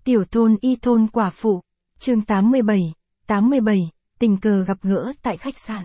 Tiểu thôn y thôn quả phụ, chương 87, tình cờ gặp gỡ tại khách sạn.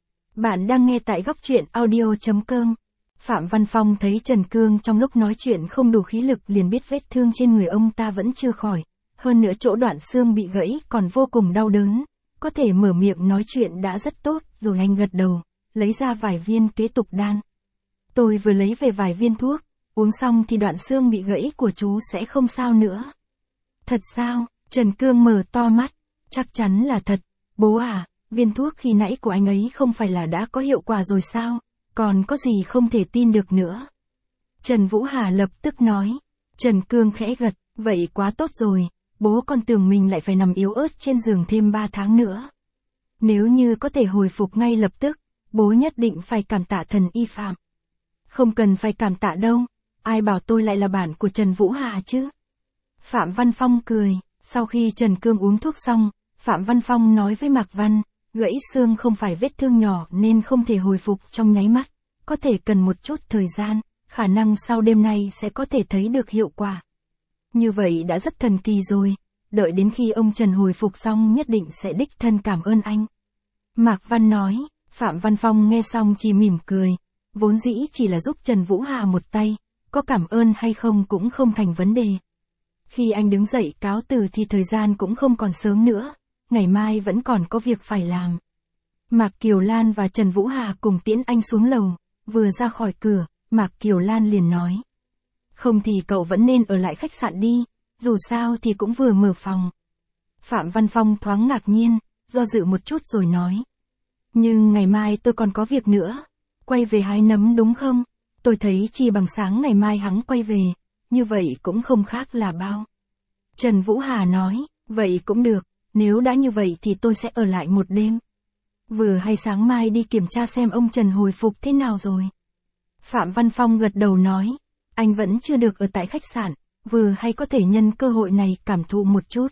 Bạn đang nghe tại góc truyện audio.com. Phạm Văn Phong thấy Trần Cương trong lúc nói chuyện không đủ khí lực liền biết vết thương trên người ông ta vẫn chưa khỏi, hơn nữa chỗ đoạn xương bị gãy còn vô cùng đau đớn, có thể mở miệng nói chuyện đã rất tốt, rồi anh gật đầu, lấy ra vài viên kế tục đan. Tôi vừa lấy về vài viên thuốc, uống xong thì đoạn xương bị gãy của chú sẽ không sao nữa. Thật sao? Trần Cương mở to mắt. Chắc chắn là thật. Bố à, viên thuốc khi nãy của anh ấy không phải là đã có hiệu quả rồi sao? Còn có gì không thể tin được nữa? Trần Vũ Hà lập tức nói. Trần Cương khẽ gật, vậy quá tốt rồi, bố còn tưởng mình lại phải nằm yếu ớt trên giường thêm 3 tháng nữa. Nếu như có thể hồi phục ngay lập tức, bố nhất định phải cảm tạ thần y Phạm. Không cần phải cảm tạ đâu, ai bảo tôi lại là bạn của Trần Vũ Hà chứ? Phạm Văn Phong cười, sau khi Trần Cương uống thuốc xong, Phạm Văn Phong nói với Mạc Văn, gãy xương không phải vết thương nhỏ nên không thể hồi phục trong nháy mắt, có thể cần một chút thời gian, khả năng sau đêm nay sẽ có thể thấy được hiệu quả. Như vậy đã rất thần kỳ rồi, đợi đến khi ông Trần hồi phục xong nhất định sẽ đích thân cảm ơn anh. Mạc Văn nói, Phạm Văn Phong nghe xong chỉ mỉm cười, vốn dĩ chỉ là giúp Trần Vũ Hà một tay, có cảm ơn hay không cũng không thành vấn đề. Khi anh đứng dậy cáo từ thì thời gian cũng không còn sớm nữa, ngày mai vẫn còn có việc phải làm. Mạc Kiều Lan và Trần Vũ Hà cùng tiễn anh xuống lầu, vừa ra khỏi cửa, Mạc Kiều Lan liền nói. Không thì cậu vẫn nên ở lại khách sạn đi, dù sao thì cũng vừa mở phòng. Phạm Văn Phong thoáng ngạc nhiên, do dự một chút rồi nói. Nhưng ngày mai tôi còn có việc nữa, quay về hái nấm đúng không? Tôi thấy chi bằng sáng ngày mai hắn quay về. Như vậy cũng không khác là bao. Trần Vũ Hà nói, vậy cũng được, nếu đã như vậy thì tôi sẽ ở lại một đêm. Vừa hay sáng mai đi kiểm tra xem ông Trần hồi phục thế nào rồi. Phạm Văn Phong gật đầu nói, anh vẫn chưa được ở tại khách sạn, vừa hay có thể nhân cơ hội này cảm thụ một chút.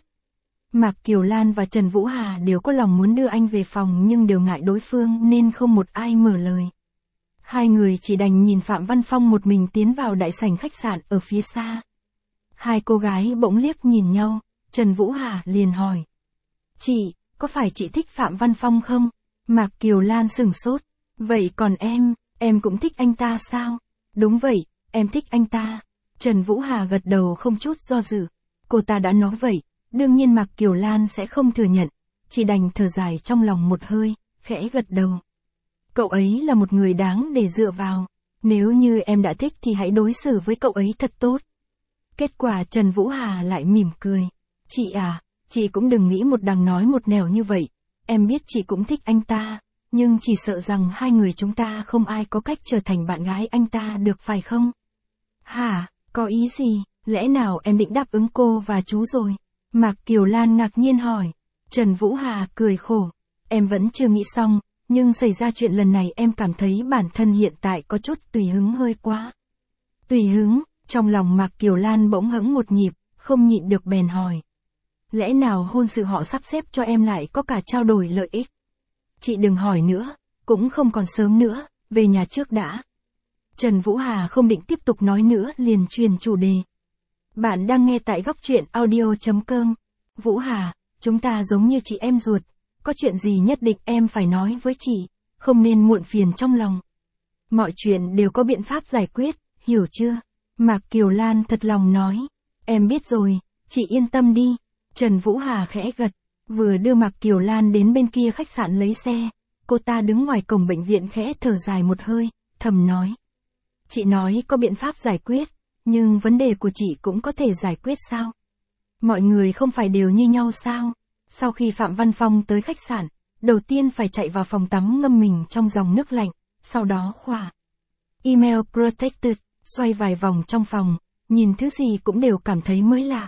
Mạc Kiều Lan và Trần Vũ Hà đều có lòng muốn đưa anh về phòng nhưng đều ngại đối phương nên không một ai mở lời. Hai người chỉ đành nhìn Phạm Văn Phong một mình tiến vào đại sảnh khách sạn ở phía xa. Hai cô gái bỗng liếc nhìn nhau, Trần Vũ Hà liền hỏi. Chị, có phải chị thích Phạm Văn Phong không? Mạc Kiều Lan sửng sốt. Vậy còn em cũng thích anh ta sao? Đúng vậy, em thích anh ta. Trần Vũ Hà gật đầu không chút do dự. Cô ta đã nói vậy, đương nhiên Mạc Kiều Lan sẽ không thừa nhận, chỉ đành thở dài trong lòng một hơi, khẽ gật đầu. Cậu ấy là một người đáng để dựa vào. Nếu như em đã thích thì hãy đối xử với cậu ấy thật tốt. Kết quả Trần Vũ Hà lại mỉm cười. Chị à, chị cũng đừng nghĩ một đằng nói một nẻo như vậy. Em biết chị cũng thích anh ta, nhưng chỉ sợ rằng hai người chúng ta không ai có cách trở thành bạn gái anh ta được phải không? Hả, có ý gì? Lẽ nào em định đáp ứng cô và chú rồi? Mạc Kiều Lan ngạc nhiên hỏi. Trần Vũ Hà cười khổ. Em vẫn chưa nghĩ xong. Nhưng xảy ra chuyện lần này em cảm thấy bản thân hiện tại có chút tùy hứng hơi quá. Tùy hứng, trong lòng Mạc Kiều Lan bỗng hững một nhịp, không nhịn được bèn hỏi. Lẽ nào hôn sự họ sắp xếp cho em lại có cả trao đổi lợi ích? Chị đừng hỏi nữa, cũng không còn sớm nữa, về nhà trước đã. Trần Vũ Hà không định tiếp tục nói nữa liền truyền chủ đề. Bạn đang nghe tại góc truyện audio.com. Vũ Hà, chúng ta giống như chị em ruột. Có chuyện gì nhất định em phải nói với chị, không nên muộn phiền trong lòng. Mọi chuyện đều có biện pháp giải quyết, hiểu chưa? Mạc Kiều Lan thật lòng nói. Em biết rồi, chị yên tâm đi. Trần Vũ Hà khẽ gật, vừa đưa Mạc Kiều Lan đến bên kia khách sạn lấy xe. Cô ta đứng ngoài cổng bệnh viện khẽ thở dài một hơi, thầm nói. Chị nói có biện pháp giải quyết, nhưng vấn đề của chị cũng có thể giải quyết sao? Mọi người không phải đều như nhau sao? Sau khi Phạm Văn Phong tới khách sạn, đầu tiên phải chạy vào phòng tắm ngâm mình trong dòng nước lạnh, sau đó khóa Email Protected, xoay vài vòng trong phòng, nhìn thứ gì cũng đều cảm thấy mới lạ.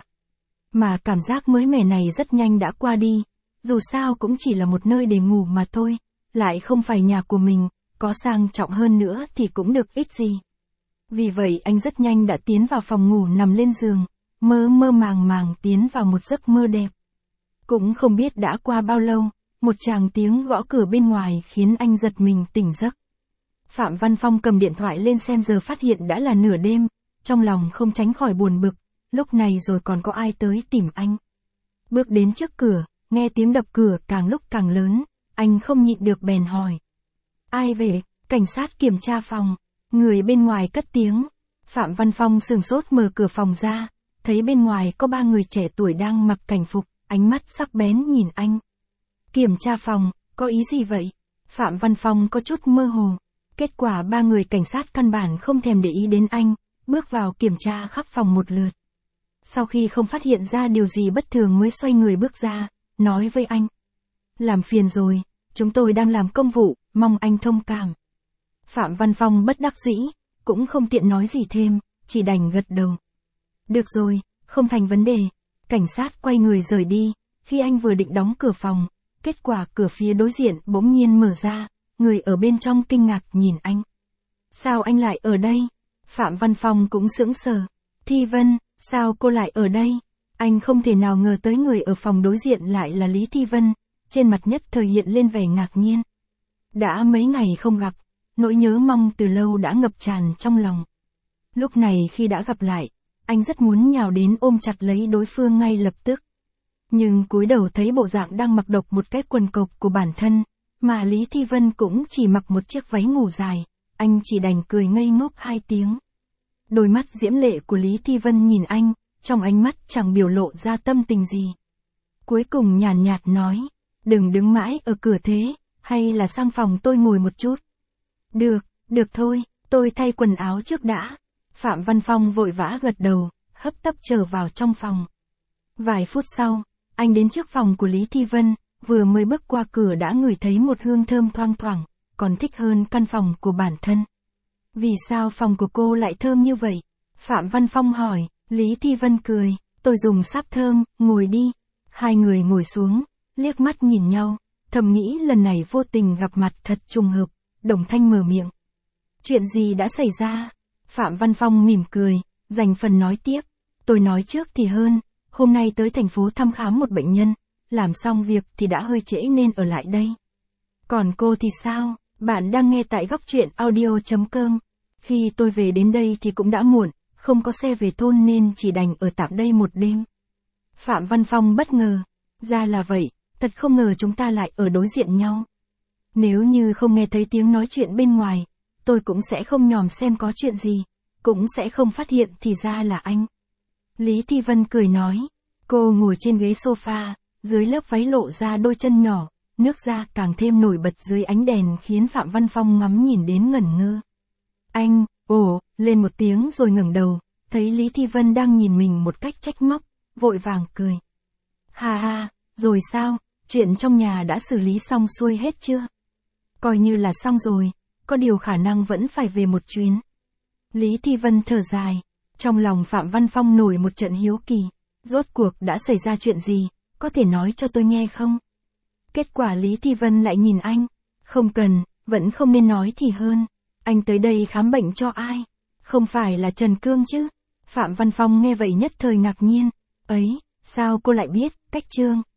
Mà cảm giác mới mẻ này rất nhanh đã qua đi, dù sao cũng chỉ là một nơi để ngủ mà thôi, lại không phải nhà của mình, có sang trọng hơn nữa thì cũng được ít gì. Vì vậy anh rất nhanh đã tiến vào phòng ngủ nằm lên giường, mơ mơ màng màng tiến vào một giấc mơ đẹp. Cũng không biết đã qua bao lâu, một tràng tiếng gõ cửa bên ngoài khiến anh giật mình tỉnh giấc. Phạm Văn Phong cầm điện thoại lên xem giờ phát hiện đã là nửa đêm, trong lòng không tránh khỏi buồn bực, lúc này rồi còn có ai tới tìm anh. Bước đến trước cửa, nghe tiếng đập cửa càng lúc càng lớn, anh không nhịn được bèn hỏi. Ai về? Cảnh sát kiểm tra phòng. Người bên ngoài cất tiếng. Phạm Văn Phong sửng sốt mở cửa phòng ra, thấy bên ngoài có 3 người trẻ tuổi đang mặc cảnh phục, ánh mắt sắc bén nhìn anh. Kiểm tra phòng, có ý gì vậy? Phạm Văn Phong có chút mơ hồ. Kết quả 3 người cảnh sát căn bản không thèm để ý đến anh, bước vào kiểm tra khắp phòng một lượt. Sau khi không phát hiện ra điều gì bất thường mới xoay người bước ra, nói với anh. Làm phiền rồi, chúng tôi đang làm công vụ, mong anh thông cảm. Phạm Văn Phong bất đắc dĩ, cũng không tiện nói gì thêm, chỉ đành gật đầu. Được rồi, không thành vấn đề. Cảnh sát quay người rời đi, khi anh vừa định đóng cửa phòng, kết quả cửa phía đối diện bỗng nhiên mở ra, người ở bên trong kinh ngạc nhìn anh. Sao anh lại ở đây? Phạm Văn Phong cũng sững sờ. Thi Vân, sao cô lại ở đây? Anh không thể nào ngờ tới người ở phòng đối diện lại là Lý Thi Vân, trên mặt nhất thời hiện lên vẻ ngạc nhiên. Đã mấy ngày không gặp, nỗi nhớ mong từ lâu đã ngập tràn trong lòng. Lúc này khi đã gặp lại, anh rất muốn nhào đến ôm chặt lấy đối phương ngay lập tức. Nhưng cúi đầu thấy bộ dạng đang mặc độc một cái quần cộc của bản thân, mà Lý Thi Vân cũng chỉ mặc một chiếc váy ngủ dài, anh chỉ đành cười ngây ngốc 2 tiếng. Đôi mắt diễm lệ của Lý Thi Vân nhìn anh, trong ánh mắt chẳng biểu lộ ra tâm tình gì. Cuối cùng nhàn nhạt nói, đừng đứng mãi ở cửa thế, hay là sang phòng tôi ngồi một chút. Được thôi, tôi thay quần áo trước đã. Phạm Văn Phong vội vã gật đầu, hấp tấp trở vào trong phòng. Vài phút sau, anh đến trước phòng của Lý Thi Vân, vừa mới bước qua cửa đã ngửi thấy một hương thơm thoang thoảng, còn thích hơn căn phòng của bản thân. Vì sao phòng của cô lại thơm như vậy? Phạm Văn Phong hỏi. Lý Thi Vân cười, tôi dùng sáp thơm, ngồi đi. Hai người ngồi xuống, liếc mắt nhìn nhau, thầm nghĩ lần này vô tình gặp mặt thật trùng hợp. Đồng Thanh mở miệng. Chuyện gì đã xảy ra? Phạm Văn Phong mỉm cười, dành phần nói tiếp. Tôi nói trước thì hơn, hôm nay tới thành phố thăm khám một bệnh nhân, làm xong việc thì đã hơi trễ nên ở lại đây. Còn cô thì sao? Bạn đang nghe tại góc truyện audio.com. Khi tôi về đến đây thì cũng đã muộn, không có xe về thôn nên chỉ đành ở tạm đây một đêm. Phạm Văn Phong bất ngờ. Ra là vậy, thật không ngờ chúng ta lại ở đối diện nhau. Nếu như không nghe thấy tiếng nói chuyện bên ngoài, tôi cũng sẽ không nhòm xem có chuyện gì, cũng sẽ không phát hiện thì ra là anh. Lý Thi Vân cười nói, cô ngồi trên ghế sofa, dưới lớp váy lộ ra đôi chân nhỏ, nước da càng thêm nổi bật dưới ánh đèn khiến Phạm Văn Phong ngắm nhìn đến ngẩn ngơ. Anh, lên một tiếng rồi ngẩng đầu, thấy Lý Thi Vân đang nhìn mình một cách trách móc, vội vàng cười. Ha ha, rồi sao, chuyện trong nhà đã xử lý xong xuôi hết chưa? Coi như là xong rồi, có điều khả năng vẫn phải về một chuyến. Lý Thi Vân thở dài, trong lòng Phạm Văn Phong nổi một trận hiếu kỳ, rốt cuộc đã xảy ra chuyện gì, có thể nói cho tôi nghe không? Kết quả Lý Thi Vân lại nhìn anh, không cần, vẫn không nên nói thì hơn, anh tới đây khám bệnh cho ai? Không phải là Trần Cương chứ? Phạm Văn Phong nghe vậy nhất thời ngạc nhiên, ấy, sao cô lại biết, Cách Trương?